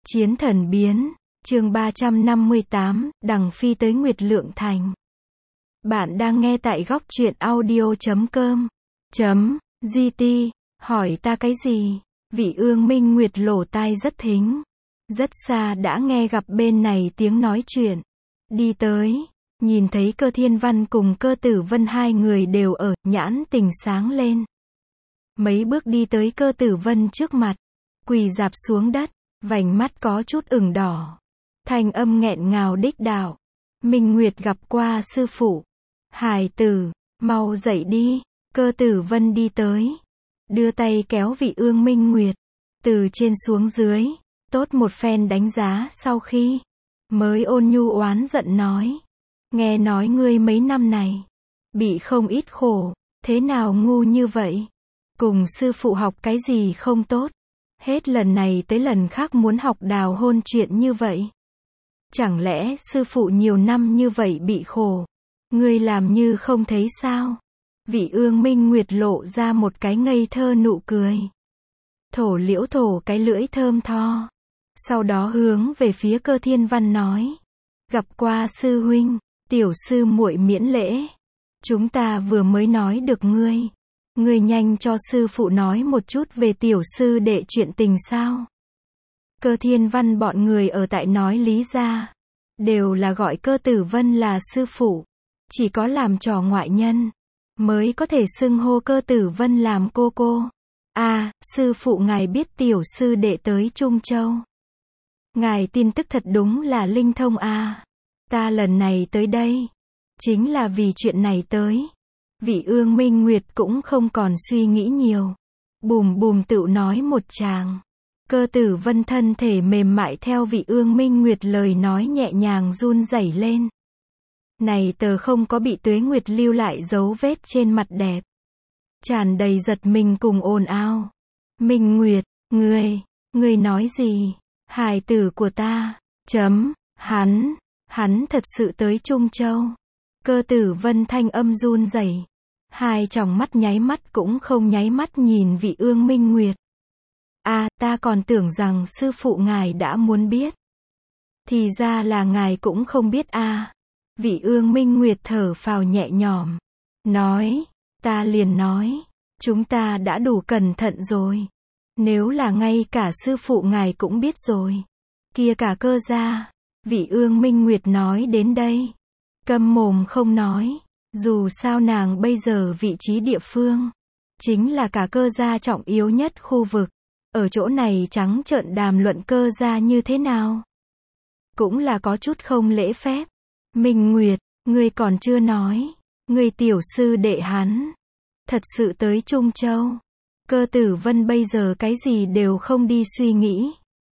Chiến thần biến, chương 358, Đằng Phi tới Nguyệt Lượng Thành. Bạn đang nghe tại góc truyện audio.com. GT, hỏi ta cái gì? Vị Ương Minh Nguyệt lỗ tai rất thính. Rất xa đã nghe gặp bên này tiếng nói chuyện. Đi tới, nhìn thấy Cơ Thiên Văn cùng Cơ Tử Vân hai người đều ở, nhãn tình sáng lên. Mấy bước đi tới Cơ Tử Vân trước mặt, quỳ rạp xuống đất, vành mắt có chút ửng đỏ. Thanh âm nghẹn ngào đích đạo. Minh Nguyệt gặp qua sư phụ. Hài tử, mau dậy đi. Cơ Tử Vân đi tới, đưa tay kéo vị Ương Minh Nguyệt, từ trên xuống dưới, tốt một phen đánh giá sau khi, mới ôn nhu oán giận nói. Nghe nói ngươi mấy năm này, bị không ít khổ, thế nào ngu như vậy? Cùng sư phụ học cái gì không tốt? Hết lần này tới lần khác muốn học đào hôn chuyện như vậy. Chẳng lẽ sư phụ nhiều năm như vậy bị khổ, ngươi làm như không thấy sao? Vị Ương Minh Nguyệt lộ ra một cái ngây thơ nụ cười. Thổ liễu thổ cái lưỡi thơm tho. Sau đó hướng về phía Cơ Thiên Văn nói. Gặp qua sư huynh, tiểu sư muội miễn lễ. Chúng ta vừa mới nói được ngươi. Ngươi nhanh cho sư phụ nói một chút về tiểu sư đệ chuyện tình sao. Cơ Thiên Văn bọn người ở tại nói lý ra. Đều là gọi Cơ Tử Vân là sư phụ. Chỉ có làm trò ngoại nhân, mới có thể xưng hô Cơ Tử Vân làm cô cô. Sư phụ ngài biết tiểu sư đệ tới Trung Châu. Ngài tin tức thật đúng là linh thông ta lần này tới đây, chính là vì chuyện này tới. Vị Ương Minh Nguyệt cũng không còn suy nghĩ nhiều. Bùm bùm tựu nói một tràng. Cơ Tử Vân thân thể mềm mại theo vị Ương Minh Nguyệt lời nói nhẹ nhàng run rẩy lên. Này tờ không có bị Tuế Nguyệt lưu lại dấu vết trên mặt đẹp. Tràn đầy giật mình cùng ồn ào. Minh Nguyệt, ngươi nói gì? Hài tử của ta, hắn thật sự tới Trung Châu. Cơ Tử Vân thanh âm run rẩy. Hai tròng mắt nháy mắt cũng không nháy mắt nhìn vị Ương Minh Nguyệt. Ta còn tưởng rằng sư phụ ngài đã muốn biết. Thì ra là ngài cũng không biết Vị Ương Minh Nguyệt thở phào nhẹ nhõm. Nói, ta liền nói, chúng ta đã đủ cẩn thận rồi. Nếu là ngay cả sư phụ ngài cũng biết rồi. Kia cả Cơ gia. Vị Ương Minh Nguyệt nói đến đây. Câm mồm không nói. Dù sao nàng bây giờ vị trí địa phương, chính là cả Cơ gia trọng yếu nhất khu vực. Ở chỗ này trắng trợn đàm luận Cơ gia như thế nào? Cũng là có chút không lễ phép. Minh Nguyệt, ngươi còn chưa nói. Ngươi tiểu sư đệ hắn thật sự tới Trung Châu. Cơ Tử Vân bây giờ cái gì đều không đi suy nghĩ.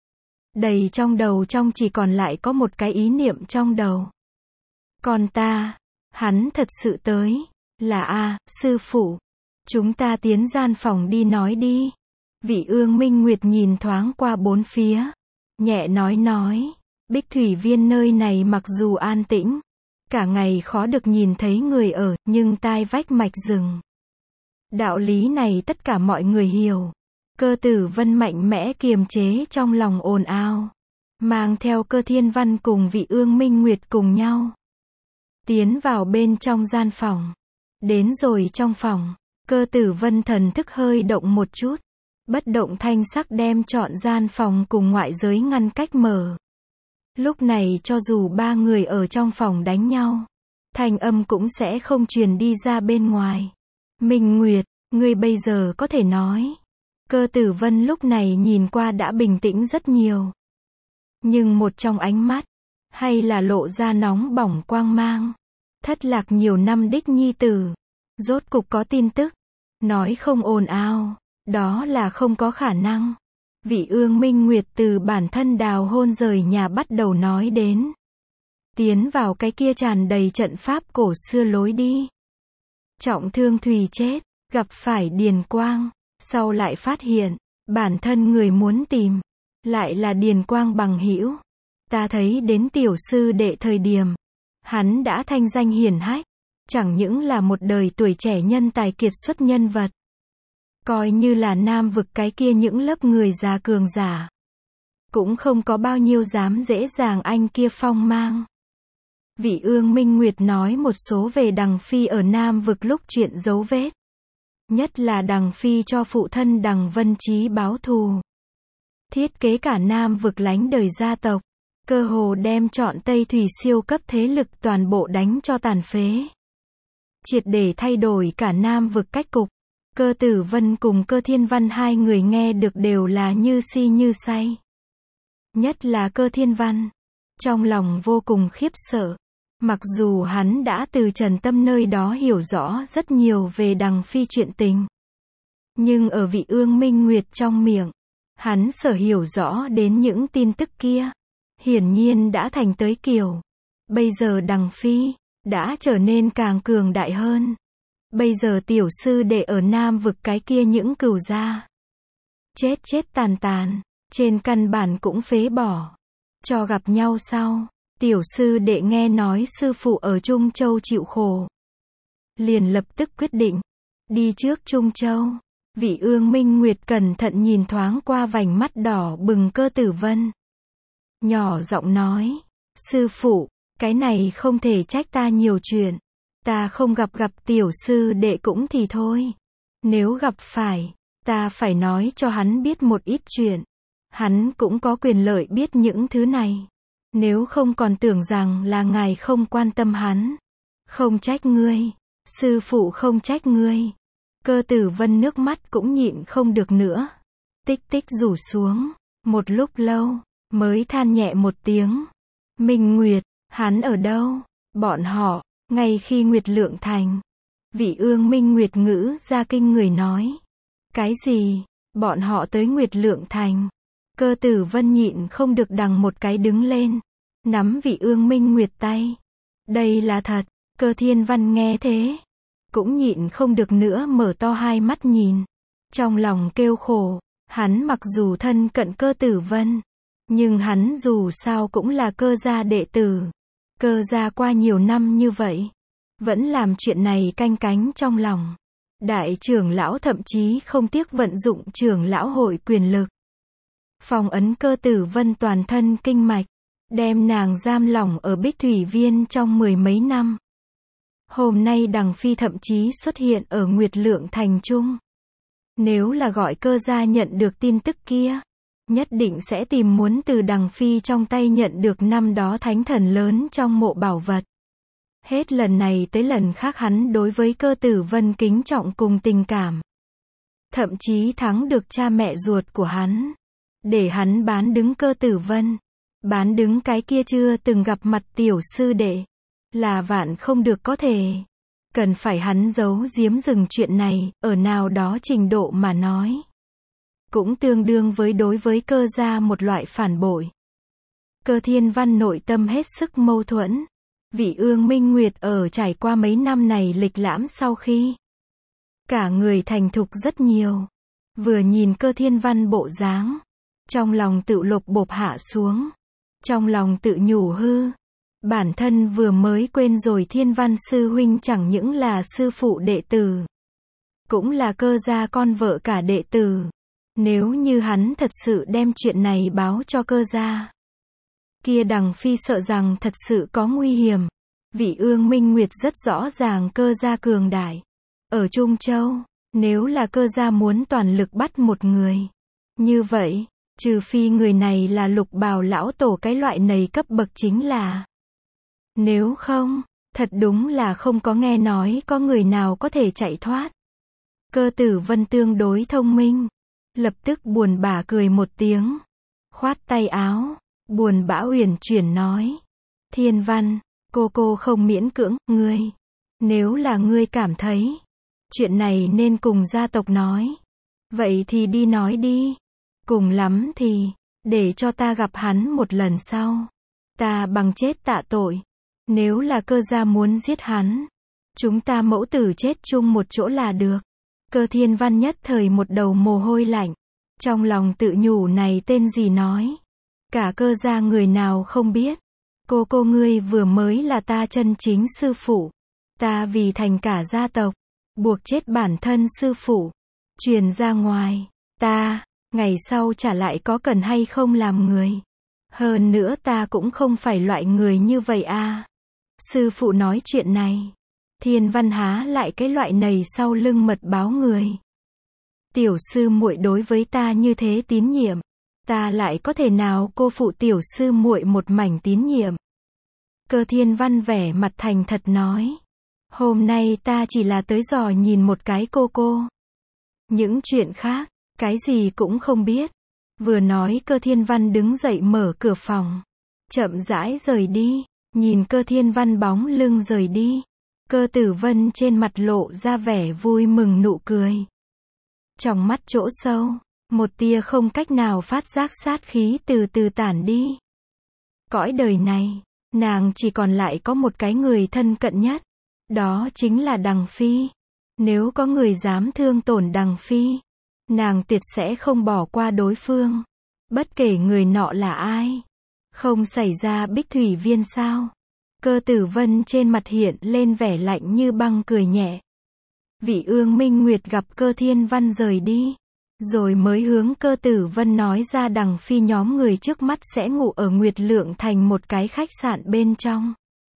Đầy trong đầu trong chỉ còn lại có một cái ý niệm trong đầu. Còn ta, hắn thật sự tới. Là sư phụ. Chúng ta tiến gian phòng đi nói đi. Vị Ương Minh Nguyệt nhìn thoáng qua bốn phía. Nhẹ nói. Bích Thủy Viên nơi này mặc dù an tĩnh, cả ngày khó được nhìn thấy người ở, nhưng tai vách mạch rừng. Đạo lý này tất cả mọi người hiểu. Cơ Tử Vân mạnh mẽ kiềm chế trong lòng ồn ào. Mang theo Cơ Thiên Văn cùng vị Ương Minh Nguyệt cùng nhau. Tiến vào bên trong gian phòng. Đến rồi trong phòng, Cơ Tử Vân thần thức hơi động một chút. Bất động thanh sắc đem trọn gian phòng cùng ngoại giới ngăn cách mở. Lúc này cho dù ba người ở trong phòng đánh nhau, thanh âm cũng sẽ không truyền đi ra bên ngoài. Minh Nguyệt, ngươi bây giờ có thể nói. Cơ Tử Vân lúc này nhìn qua đã bình tĩnh rất nhiều. Nhưng một trong ánh mắt, hay là lộ ra nóng bỏng quang mang. Thất lạc nhiều năm đích nhi tử. Rốt cục có tin tức. Nói không ồn ào, đó là không có khả năng. Vị Ương Minh Nguyệt từ bản thân đào hôn rời nhà bắt đầu nói đến. Tiến vào cái kia tràn đầy trận pháp cổ xưa lối đi. Trọng thương Thùy chết, gặp phải Điền Quang, sau lại phát hiện, bản thân người muốn tìm, lại là Điền Quang bằng hữu. Ta thấy đến tiểu sư đệ thời điểm, hắn đã thanh danh hiển hách, chẳng những là một đời tuổi trẻ nhân tài kiệt xuất nhân vật. Coi như là Nam vực cái kia những lớp người già cường giả. cũng không có bao nhiêu dám dễ dàng anh kia phong mang. Vị Ương Minh Nguyệt nói một số về Đằng Phi ở Nam Vực lúc chuyện dấu vết. Nhất là Đằng Phi cho phụ thân Đằng Vân Chí báo thù. Thiết kế cả Nam Vực lánh đời gia tộc. Cơ hồ đem trọn Tây Thủy siêu cấp thế lực toàn bộ đánh cho tàn phế. Triệt để thay đổi cả Nam Vực cách cục. Cơ Tử Vân cùng Cơ Thiên Văn hai người nghe được đều là như si như say. Nhất là Cơ Thiên Văn. Trong lòng vô cùng khiếp sợ. Mặc dù hắn đã từ Trần Tâm nơi đó hiểu rõ rất nhiều về Đằng Phi chuyện tình. Nhưng ở vị Ương Minh Nguyệt trong miệng, hắn sở hiểu rõ đến những tin tức kia. Hiển nhiên đã thành tới kiểu. Bây giờ Đằng Phi đã trở nên càng cường đại hơn. Bây giờ tiểu sư đệ ở Nam Vực cái kia những cừu gia. Chết tàn tàn, trên căn bản cũng phế bỏ. Cho gặp nhau sau, tiểu sư đệ nghe nói sư phụ ở Trung Châu chịu khổ. Liền lập tức quyết định, đi trước Trung Châu. Vị Ương Minh Nguyệt cẩn thận nhìn thoáng qua vành mắt đỏ bừng Cơ Tử Vân. Nhỏ giọng nói, sư phụ, cái này không thể trách ta nhiều chuyện. Ta không gặp tiểu sư đệ cũng thì thôi. Nếu gặp phải, ta phải nói cho hắn biết một ít chuyện. Hắn cũng có quyền lợi biết những thứ này. Nếu không còn tưởng rằng là ngài không quan tâm hắn. Không trách ngươi. Sư phụ không trách ngươi. Cơ Tử Vân nước mắt cũng nhịn không được nữa. Tích tích rủ xuống. Một lúc lâu, mới than nhẹ một tiếng. Minh Nguyệt, hắn ở đâu? Bọn họ, ngay khi Nguyệt Lượng Thành. Vị Ương Minh Nguyệt ngữ ra kinh người nói. Cái gì? Bọn họ tới Nguyệt Lượng Thành. Cơ Tử Vân nhịn không được đằng một cái đứng lên. Nắm vị Ương Minh Nguyệt tay. Đây là thật. Cơ Thiên Văn nghe thế. Cũng nhịn không được nữa mở to hai mắt nhìn. Trong lòng kêu khổ. Hắn mặc dù thân cận Cơ Tử Vân. Nhưng hắn dù sao cũng là Cơ gia đệ tử. Cơ gia qua nhiều năm như vậy. Vẫn làm chuyện này canh cánh trong lòng. Đại trưởng lão thậm chí không tiếc vận dụng trưởng lão hội quyền lực. Phong ấn Cơ Tử Vân toàn thân kinh mạch. Đem nàng giam lỏng ở Bích Thủy Viên trong 10 mấy năm. Hôm nay Đằng Phi thậm chí xuất hiện ở Nguyệt Lượng Thành Trung. Nếu là gọi Cơ gia nhận được tin tức kia, nhất định sẽ tìm muốn từ Đằng Phi trong tay nhận được năm đó thánh thần lớn trong mộ bảo vật. Hết lần này tới lần khác hắn đối với Cơ Tử Vân kính trọng cùng tình cảm. Thậm chí thắng được cha mẹ ruột của hắn. Để hắn bán đứng Cơ Tử Vân. Bán đứng cái kia chưa từng gặp mặt tiểu sư đệ. Là vạn không được có thể. Cần phải hắn giấu giếm dừng chuyện này, ở nào đó trình độ mà nói. Cũng tương đương với đối với Cơ gia một loại phản bội. Cơ Thiên Văn nội tâm hết sức mâu thuẫn. Vị Ương Minh Nguyệt ở trải qua mấy năm này lịch lãm sau khi. Cả người thành thục rất nhiều. Vừa nhìn Cơ Thiên Văn bộ dáng. Trong lòng tự lục bộp hạ xuống. Trong lòng tự nhủ hư. Bản thân vừa mới quên rồi Thiên Văn sư huynh chẳng những là sư phụ đệ tử. Cũng là Cơ gia con vợ cả đệ tử. Nếu như hắn thật sự đem chuyện này báo cho Cơ gia. Kia Đằng Phi sợ rằng thật sự có nguy hiểm. Vị Ương Minh Nguyệt rất rõ ràng Cơ gia cường đại. Ở Trung Châu, nếu là Cơ gia muốn toàn lực bắt một người. Như vậy, trừ phi người này là Lục Bào lão tổ cái loại này cấp bậc chính là. Nếu không, thật đúng là không có nghe nói có người nào có thể chạy thoát. Cơ Tử Vân tương đối thông minh. Lập tức buồn bã cười một tiếng. Khoát tay áo, buồn bã uyển chuyển nói. Thiên Văn, cô không miễn cưỡng, ngươi. Nếu là ngươi cảm thấy, chuyện này nên cùng gia tộc nói. Vậy thì đi nói đi. Cùng lắm thì, để cho ta gặp hắn một lần sau. Ta bằng chết tạ tội. Nếu là Cơ gia muốn giết hắn, chúng ta mẫu tử chết chung một chỗ là được. Cơ Thiên Văn nhất thời một đầu mồ hôi lạnh. Trong lòng tự nhủ này tên gì nói. Cả Cơ gia người nào không biết. Cô ngươi vừa mới là ta chân chính sư phụ. Ta vì thành cả gia tộc, buộc chết bản thân sư phụ. Truyền ra ngoài, ta ngày sau trả lại có cần hay không làm người. Hơn nữa ta cũng không phải loại người như vậy à. Sư phụ nói chuyện này. Thiên Văn há lại cái loại này sau lưng mật báo người. Tiểu sư muội đối với ta như thế tín nhiệm, ta lại có thể nào cô phụ tiểu sư muội một mảnh tín nhiệm. Cơ Thiên Văn vẻ mặt thành thật nói. Hôm nay ta chỉ là tới dò nhìn một cái cô. Những chuyện khác, cái gì cũng không biết. Vừa nói Cơ Thiên Văn đứng dậy mở cửa phòng. Chậm rãi rời đi. Nhìn Cơ Thiên Văn bóng lưng rời đi. Cơ Tử Vân trên mặt lộ ra vẻ vui mừng nụ cười. Trong mắt chỗ sâu, một tia không cách nào phát giác sát khí từ từ tản đi. Cõi đời này, nàng chỉ còn lại có một cái người thân cận nhất. Đó chính là Đằng Phi. Nếu có người dám thương tổn Đằng Phi, nàng tuyệt sẽ không bỏ qua đối phương. Bất kể người nọ là ai. Không xảy ra Bích Thủy Viên sao? Cơ Tử Vân trên mặt hiện lên vẻ lạnh như băng cười nhẹ. Vị Ương Minh Nguyệt gặp Cơ Thiên Văn rời đi. Rồi mới hướng Cơ Tử Vân nói ra Đằng Phi nhóm người trước mắt sẽ ngủ ở Nguyệt Lượng Thành một cái khách sạn bên trong.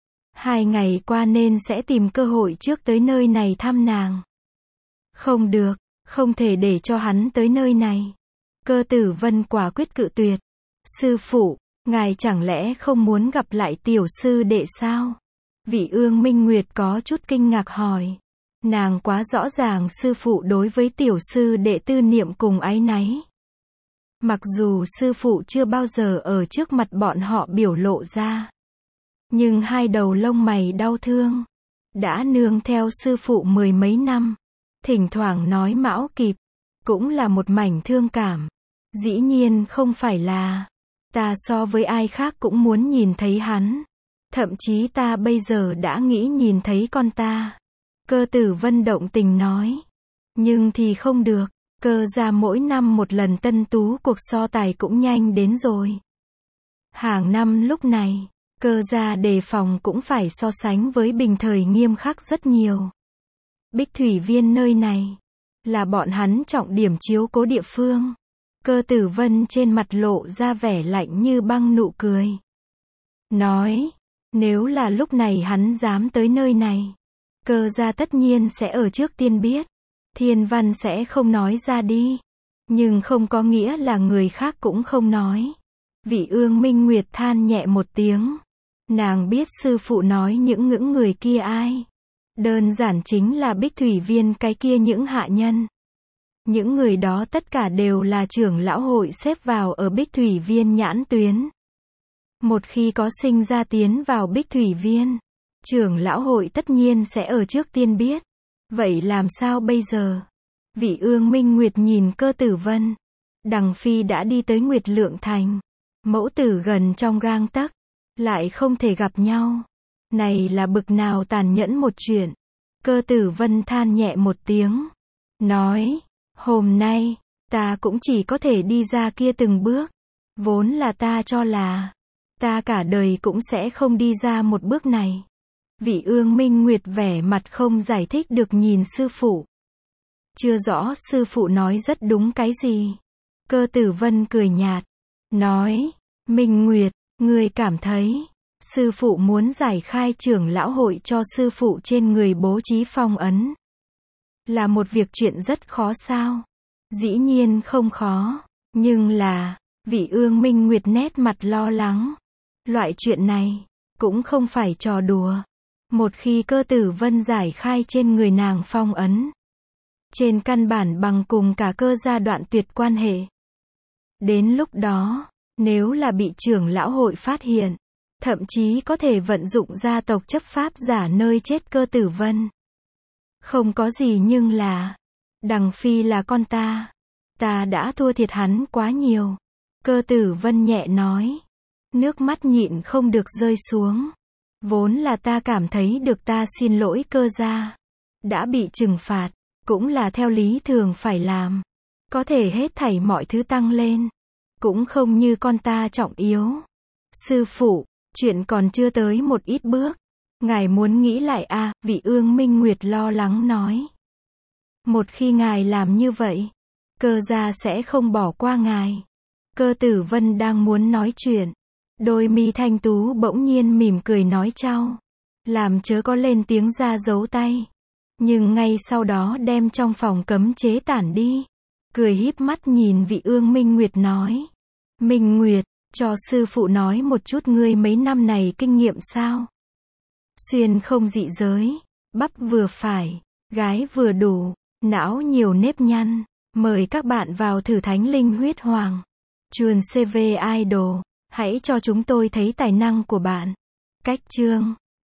2 ngày qua nên sẽ tìm cơ hội trước tới nơi này thăm nàng. Không được, không thể để cho hắn tới nơi này. Cơ Tử Vân quả quyết cự tuyệt. Sư phụ, ngài chẳng lẽ không muốn gặp lại tiểu sư đệ sao? Vị Ương Minh Nguyệt có chút kinh ngạc hỏi. Nàng quá rõ ràng sư phụ đối với tiểu sư đệ tư niệm cùng áy náy. Mặc dù sư phụ chưa bao giờ ở trước mặt bọn họ biểu lộ ra. Nhưng hai đầu lông mày đau thương. Đã nương theo sư phụ 10 mấy năm. Thỉnh thoảng nói mão kịp. Cũng là một mảnh thương cảm. Dĩ nhiên không phải là. Ta so với ai khác cũng muốn nhìn thấy hắn. Thậm chí ta bây giờ đã nghĩ nhìn thấy con ta. Cơ Tử Vân động tình nói. Nhưng thì không được. Cơ gia mỗi năm một lần tân tú cuộc so tài cũng nhanh đến rồi. Hàng năm lúc này, Cơ gia đề phòng cũng phải so sánh với bình thời nghiêm khắc rất nhiều. Bích Thủy Viên nơi này, là bọn hắn trọng điểm chiếu cố địa phương. Cơ Tử Vân trên mặt lộ ra vẻ lạnh như băng nụ cười. Nói, nếu là lúc này hắn dám tới nơi này, Cơ gia tất nhiên sẽ ở trước tiên biết. Thiên Văn sẽ không nói ra đi. Nhưng không có nghĩa là người khác cũng không nói. Vị Ương Minh Nguyệt than nhẹ một tiếng. Nàng biết sư phụ nói những người kia ai. Đơn giản chính là Bích Thủy Viên cái kia những hạ nhân. Những người đó tất cả đều là trưởng lão hội xếp vào ở Bích Thủy Viên nhãn tuyến. Một khi có sinh ra tiến vào Bích Thủy Viên, trưởng lão hội tất nhiên sẽ ở trước tiên biết. Vậy làm sao bây giờ? Vị Ương Minh Nguyệt nhìn Cơ Tử Vân. Đằng Phi đã đi tới Nguyệt Lượng Thành. Mẫu tử gần trong gang tấc, lại không thể gặp nhau. Này là bực nào tàn nhẫn một chuyện. Cơ Tử Vân than nhẹ một tiếng. Nói, hôm nay, ta cũng chỉ có thể đi ra kia từng bước. Vốn là ta cho là, ta cả đời cũng sẽ không đi ra một bước này. Vị Ương Minh Nguyệt vẻ mặt không giải thích được nhìn sư phụ. Chưa rõ sư phụ nói rất đúng cái gì. Cơ Tử Vân cười nhạt. Nói, Minh Nguyệt, ngươi cảm thấy, sư phụ muốn giải khai trưởng lão hội cho sư phụ trên người bố trí phong ấn. Là một việc chuyện rất khó sao? Dĩ nhiên không khó. Nhưng là, vị Ương Minh Nguyệt nét mặt lo lắng. Loại chuyện này, cũng không phải trò đùa. Một khi Cơ Tử Vân giải khai trên người nàng phong ấn, trên căn bản bằng cùng cả Cơ gia đoạn tuyệt quan hệ. Đến lúc đó, nếu là bị trưởng lão hội phát hiện, thậm chí có thể vận dụng gia tộc chấp pháp giả nơi chết Cơ Tử Vân. Không có gì nhưng là, Đằng Phi là con ta. Ta đã thua thiệt hắn quá nhiều. Cơ Tử Vân nhẹ nói. Nước mắt nhịn không được rơi xuống. Vốn là ta cảm thấy được ta xin lỗi Cơ gia. Đã bị trừng phạt, cũng là theo lý thường phải làm. Có thể hết thảy mọi thứ tăng lên, cũng không như con ta trọng yếu. Sư phụ, chuyện còn chưa tới một ít bước. Ngài muốn nghĩ lại à, vị Ương Minh Nguyệt lo lắng nói. Một khi ngài làm như vậy, Cơ gia sẽ không bỏ qua ngài. Cơ Tử Vân đang muốn nói chuyện. Đôi mi thanh tú bỗng nhiên mỉm cười nói chao. Làm chớ có lên tiếng ra giấu tay. Nhưng ngay sau đó đem trong phòng cấm chế tản đi. Cười híp mắt nhìn Vị Ương Minh Nguyệt nói. Minh Nguyệt, cho sư phụ nói một chút ngươi mấy năm này kinh nghiệm sao? Xuyên không dị giới, bắp vừa phải, gái vừa đủ, não nhiều nếp nhăn. Mời các bạn vào thử Thánh Linh Huyết Hoàng. Chuồn CV Idol, hãy cho chúng tôi thấy tài năng của bạn. Cách chương